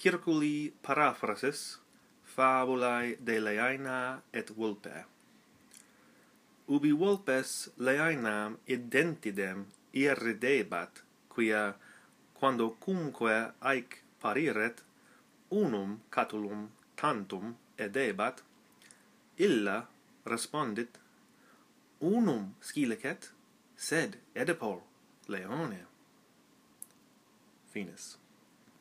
circuli paraphrasis fabulae de Leaina et vulpe. Ubi vulpes Leainam identidem irridebat, quia, quando cumque aec pariret, unum catulum tantum edebat, illa respondit, unum scilicet, sed Oedipal Leone. Finis.